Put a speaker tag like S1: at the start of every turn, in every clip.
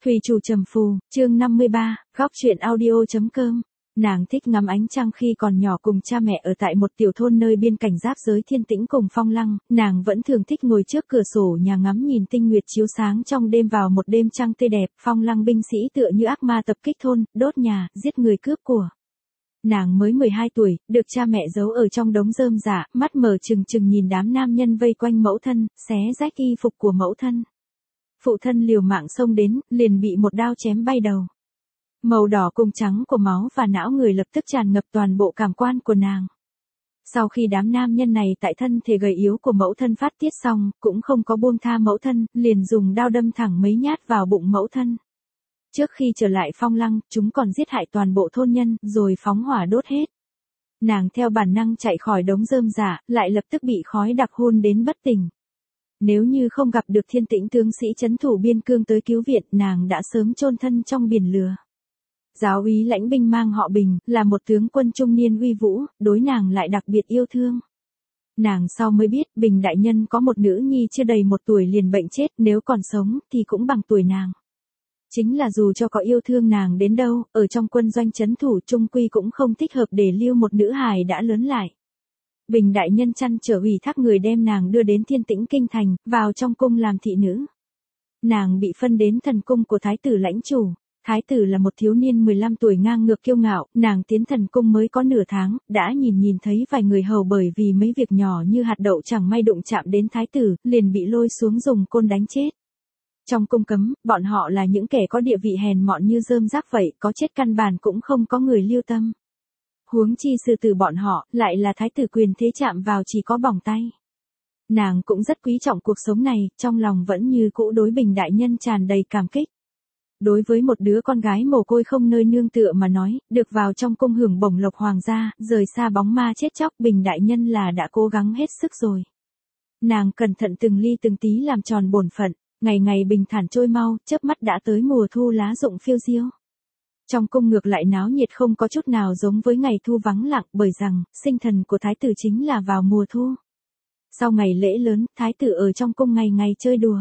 S1: Thùy Chủ Trầm Phù, chương 53, góc truyện audio.com. Nàng thích ngắm ánh trăng khi còn nhỏ cùng cha mẹ ở tại một tiểu thôn nơi biên cảnh giáp giới Thiên Tĩnh cùng Phong Lăng, nàng vẫn thường thích ngồi trước cửa sổ nhà ngắm nhìn tinh nguyệt chiếu sáng trong đêm vào một đêm trăng tươi đẹp. Phong Lăng binh sĩ tựa như ác ma tập kích thôn, đốt nhà, giết người cướp của. Nàng mới 12 tuổi, được cha mẹ giấu ở trong đống rơm rạ, mắt mở trừng trừng nhìn đám nam nhân vây quanh mẫu thân, xé rách y phục của mẫu thân. Phụ thân liều mạng xông đến, liền bị một đao chém bay đầu. Màu đỏ cùng trắng của máu và não người lập tức tràn ngập toàn bộ cảm quan của nàng. Sau khi đám nam nhân này tại thân thể gầy yếu của mẫu thân phát tiết xong, cũng không có buông tha mẫu thân, liền dùng đao đâm thẳng mấy nhát vào bụng mẫu thân. Trước khi trở lại Phong Lăng, chúng còn giết hại toàn bộ thôn nhân, rồi phóng hỏa đốt hết. Nàng theo bản năng chạy khỏi đống rơm rạ, lại lập tức bị khói đặc hôn đến bất tỉnh. Nếu như không gặp được Thiên Tĩnh tướng sĩ trấn thủ biên cương tới cứu viện, nàng đã sớm chôn thân trong biển lửa. Giáo úy lãnh binh mang họ Bình, là một tướng quân trung niên uy vũ, đối nàng lại đặc biệt yêu thương. Nàng sau mới biết, Bình đại nhân có một nữ nhi chưa đầy 1 tuổi liền bệnh chết, nếu còn sống, thì cũng bằng tuổi nàng. Chính là dù cho có yêu thương nàng đến đâu, ở trong quân doanh trấn thủ trung quy cũng không thích hợp để lưu một nữ hài đã lớn lại. Bình đại nhân chăn trở ủy thác người đem nàng đưa đến Thiên Tĩnh kinh thành, vào trong cung làm thị nữ. Nàng bị phân đến thần cung của thái tử lãnh chủ. Thái tử là một thiếu niên 15 tuổi ngang ngược kiêu ngạo, nàng tiến thần cung mới có nửa tháng, đã nhìn thấy vài người hầu bởi vì mấy việc nhỏ như hạt đậu chẳng may đụng chạm đến thái tử, liền bị lôi xuống dùng côn đánh chết. Trong cung cấm, bọn họ là những kẻ có địa vị hèn mọn như rơm rác vậy, có chết căn bản cũng không có người lưu tâm. Huống chi sư tử bọn họ, lại là thái tử quyền thế chạm vào chỉ có bỏng tay. Nàng cũng rất quý trọng cuộc sống này, trong lòng vẫn như cũ đối Bình đại nhân tràn đầy cảm kích. Đối với một đứa con gái mồ côi không nơi nương tựa mà nói, được vào trong cung hưởng bổng lộc hoàng gia, rời xa bóng ma chết chóc, Bình đại nhân là đã cố gắng hết sức rồi. Nàng cẩn thận từng ly từng tí làm tròn bổn phận, ngày ngày bình thản trôi mau, chớp mắt đã tới mùa thu lá rụng phiêu diêu. Trong cung ngược lại náo nhiệt không có chút nào giống với ngày thu vắng lặng, bởi rằng, sinh thần của thái tử chính là vào mùa thu. Sau ngày lễ lớn, thái tử ở trong cung ngày ngày chơi đùa.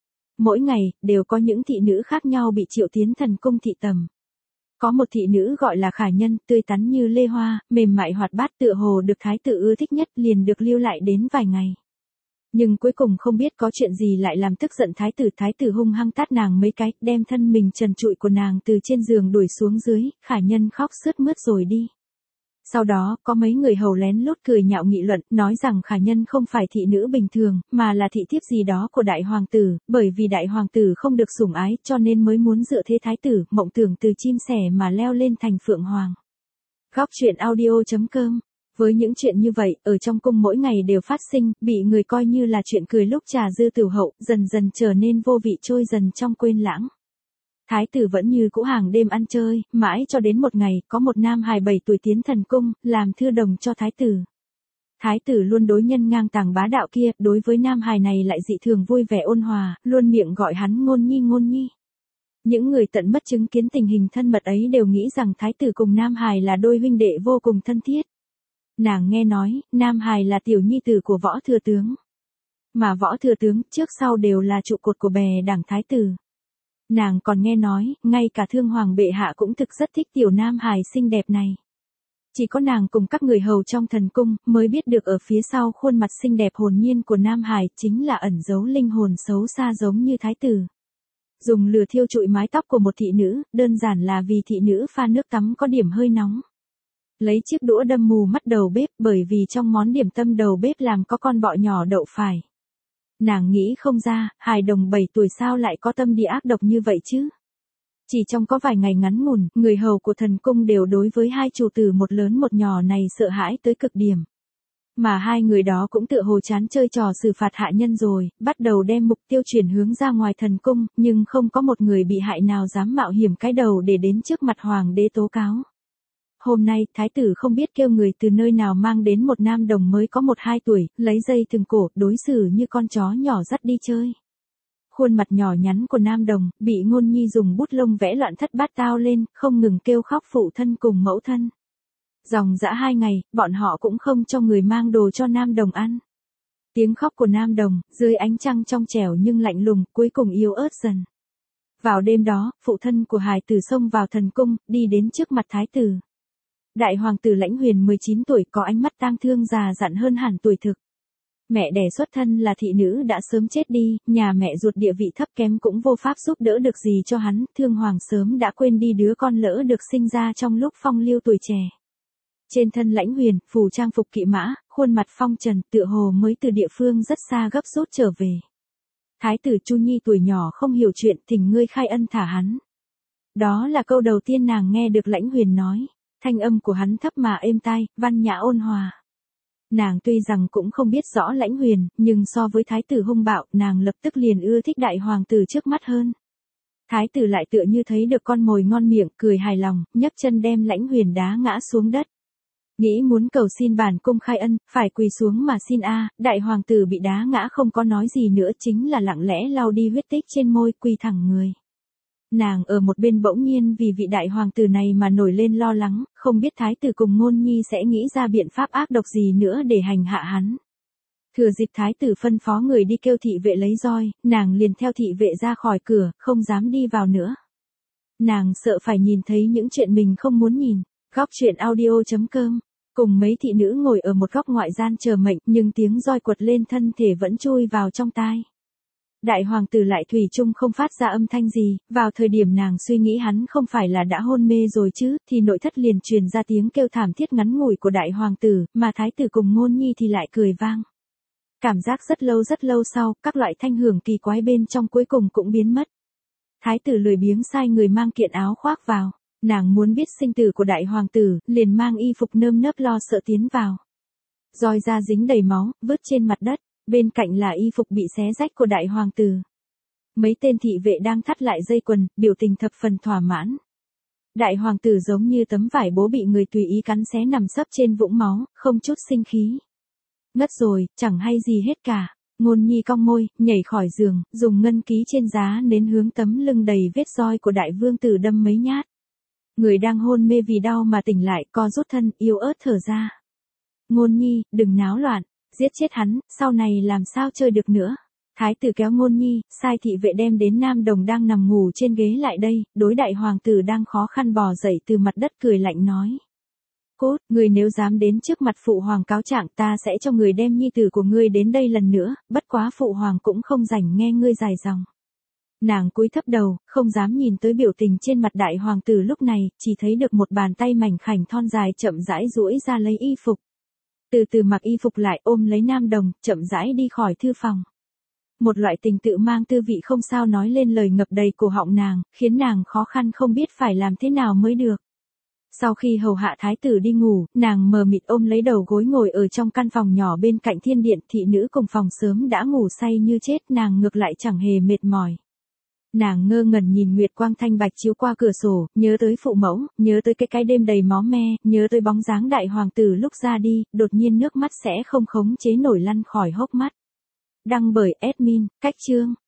S1: Mỗi ngày, đều có những thị nữ khác nhau bị triệu tiến thần cung thị tầm. Có một thị nữ gọi là Khả Nhân, tươi tắn như lê hoa, mềm mại hoạt bát tựa hồ được thái tử ưa thích nhất, liền được lưu lại đến vài ngày. Nhưng cuối cùng không biết có chuyện gì lại làm tức giận thái tử hung hăng tát nàng mấy cái, đem thân mình trần trụi của nàng từ trên giường đuổi xuống dưới, Khả Nhân khóc sướt mướt rồi đi. Sau đó, có mấy người hầu lén lút cười nhạo nghị luận, nói rằng Khả Nhân không phải thị nữ bình thường, mà là thị thiếp gì đó của đại hoàng tử, bởi vì đại hoàng tử không được sủng ái, cho nên mới muốn dựa thế thái tử, mộng tưởng từ chim sẻ mà leo lên thành phượng hoàng. Góc truyện audio.com. Với những chuyện như vậy, ở trong cung mỗi ngày đều phát sinh, bị người coi như là chuyện cười lúc trà dư tửu hậu, dần dần trở nên vô vị trôi dần trong quên lãng. Thái tử vẫn như cũ hàng đêm ăn chơi, mãi cho đến một ngày, có một nam hài 7 tuổi tiến thần cung, làm thư đồng cho thái tử. Thái tử luôn đối nhân ngang tàng bá đạo kia, đối với nam hài này lại dị thường vui vẻ ôn hòa, luôn miệng gọi hắn ngôn nhi ngôn nhi. Những người tận mắt chứng kiến tình hình thân mật ấy đều nghĩ rằng thái tử cùng nam hài là đôi huynh đệ vô cùng thân thiết. Nàng nghe nói, nam hài là tiểu nhi tử của võ thừa tướng. Mà võ thừa tướng, trước sau đều là trụ cột của bè đảng thái tử. Nàng còn nghe nói, ngay cả Thương Hoàng bệ hạ cũng thực rất thích tiểu nam hài xinh đẹp này. Chỉ có nàng cùng các người hầu trong thần cung, mới biết được ở phía sau khuôn mặt xinh đẹp hồn nhiên của nam hài, chính là ẩn giấu linh hồn xấu xa giống như thái tử. Dùng lửa thiêu trụi mái tóc của một thị nữ, đơn giản là vì thị nữ pha nước tắm có điểm hơi nóng. Lấy chiếc đũa đâm mù mắt đầu bếp, bởi vì trong món điểm tâm đầu bếp làm có con bọ nhỏ đậu phải. Nàng nghĩ không ra, hài đồng 7 tuổi sao lại có tâm địa ác độc như vậy chứ? Chỉ trong có vài ngày ngắn ngủn, người hầu của thần cung đều đối với hai chủ tử một lớn một nhỏ này sợ hãi tới cực điểm. Mà hai người đó cũng tựa hồ chán chơi trò xử phạt hạ nhân rồi, bắt đầu đem mục tiêu chuyển hướng ra ngoài thần cung, nhưng không có một người bị hại nào dám mạo hiểm cái đầu để đến trước mặt hoàng đế tố cáo. Hôm nay, thái tử không biết kêu người từ nơi nào mang đến một nam đồng mới có 1-2 tuổi, lấy dây thừng cổ, đối xử như con chó nhỏ dắt đi chơi. Khuôn mặt nhỏ nhắn của nam đồng, bị Ngôn Nhi dùng bút lông vẽ loạn thất bát tao lên, không ngừng kêu khóc phụ thân cùng mẫu thân. Dòng dã 2 ngày, bọn họ cũng không cho người mang đồ cho nam đồng ăn. Tiếng khóc của nam đồng, dưới ánh trăng trong trẻo nhưng lạnh lùng, cuối cùng yếu ớt dần. Vào đêm đó, phụ thân của hài tử xông vào thần cung, đi đến trước mặt thái tử. Đại hoàng tử Lãnh Huyền 19 tuổi có ánh mắt tang thương già dặn hơn hẳn tuổi thực. Mẹ đẻ xuất thân là thị nữ đã sớm chết đi, nhà mẹ ruột địa vị thấp kém cũng vô pháp giúp đỡ được gì cho hắn, Thương Hoàng sớm đã quên đi đứa con lỡ được sinh ra trong lúc phong lưu tuổi trẻ. Trên thân Lãnh Huyền, phủ trang phục kỵ mã, khuôn mặt phong trần, tựa hồ mới từ địa phương rất xa gấp rút trở về. Thái tử Chu Nhi tuổi nhỏ không hiểu chuyện, thỉnh ngươi khai ân thả hắn. Đó là câu đầu tiên nàng nghe được Lãnh Huyền nói, thanh âm của hắn thấp mà êm tai, văn nhã ôn hòa. Nàng tuy rằng cũng không biết rõ Lãnh Huyền, nhưng so với thái tử hung bạo, nàng lập tức liền ưa thích đại hoàng tử trước mắt hơn. Thái tử lại tựa như thấy được con mồi ngon miệng, cười hài lòng, nhấc chân đem Lãnh Huyền đá ngã xuống đất. Nghĩ muốn cầu xin bản cung khai ân, phải quỳ xuống mà xin đại hoàng tử bị đá ngã không có nói gì nữa, chính là lặng lẽ lau đi huyết tích trên môi, quỳ thẳng người. Nàng ở một bên bỗng nhiên vì vị đại hoàng tử này mà nổi lên lo lắng, không biết thái tử cùng Ngôn Nhi sẽ nghĩ ra biện pháp ác độc gì nữa để hành hạ hắn. Thừa dịp thái tử phân phó người đi kêu thị vệ lấy roi, nàng liền theo thị vệ ra khỏi cửa, không dám đi vào nữa. Nàng sợ phải nhìn thấy những chuyện mình không muốn nhìn. Góc truyện audio.com. Cùng mấy thị nữ ngồi ở một góc ngoại gian chờ mệnh, nhưng tiếng roi quật lên thân thể vẫn chui vào trong tai. Đại hoàng tử lại thủy chung không phát ra âm thanh gì, vào thời điểm nàng suy nghĩ hắn không phải là đã hôn mê rồi chứ, thì nội thất liền truyền ra tiếng kêu thảm thiết ngắn ngủi của đại hoàng tử, mà thái tử cùng Ngôn Nhi thì lại cười vang. Cảm giác rất lâu sau, các loại thanh hưởng kỳ quái bên trong cuối cùng cũng biến mất. Thái tử lười biếng sai người mang kiện áo khoác vào. Nàng muốn biết sinh tử của đại hoàng tử, liền mang y phục nơm nớp lo sợ tiến vào. Roi da dính đầy máu, vứt trên mặt đất, bên cạnh là y phục bị xé rách của đại hoàng tử. Mấy tên thị vệ đang thắt lại dây quần, biểu tình thập phần thỏa mãn. Đại hoàng tử giống như tấm vải bố bị người tùy ý cắn xé nằm sấp trên vũng máu, không chút sinh khí. Ngất rồi, chẳng hay gì hết cả. Ngôn Nhi cong môi, nhảy khỏi giường, dùng ngân ký trên giá nến hướng tấm lưng đầy vết roi của đại vương tử đâm mấy nhát. Người đang hôn mê vì đau mà tỉnh lại, co rút thân, yếu ớt thở ra. Ngôn Nhi, đừng náo loạn, giết chết hắn, sau này làm sao chơi được nữa. Thái tử kéo Ngôn Nhi, sai thị vệ đem đến Nam Đồng đang nằm ngủ trên ghế lại đây, đối đại hoàng tử đang khó khăn bò dậy từ mặt đất cười lạnh nói. Cốt, người nếu dám đến trước mặt phụ hoàng cáo trạng, ta sẽ cho người đem nhi tử của ngươi đến đây lần nữa, bất quá phụ hoàng cũng không rảnh nghe ngươi dài dòng. Nàng cúi thấp đầu, không dám nhìn tới biểu tình trên mặt đại hoàng tử lúc này, chỉ thấy được một bàn tay mảnh khảnh thon dài chậm rãi duỗi ra lấy y phục. Từ từ mặc y phục lại, ôm lấy Nam Đồng, chậm rãi đi khỏi thư phòng. Một loại tình tự mang tư vị không sao nói lên lời ngập đầy cổ họng nàng, khiến nàng khó khăn không biết phải làm thế nào mới được. Sau khi hầu hạ thái tử đi ngủ, nàng mờ mịt ôm lấy đầu gối ngồi ở trong căn phòng nhỏ bên cạnh thiên điện, thị nữ cùng phòng sớm đã ngủ say như chết, nàng ngược lại chẳng hề mệt mỏi. Nàng ngơ ngẩn nhìn nguyệt quang thanh bạch chiếu qua cửa sổ, nhớ tới phụ mẫu, nhớ tới cái đêm đầy máu me, nhớ tới bóng dáng đại hoàng tử lúc ra đi, đột nhiên nước mắt sẽ không khống chế nổi lăn khỏi hốc mắt. Đăng bởi admin, cách chương.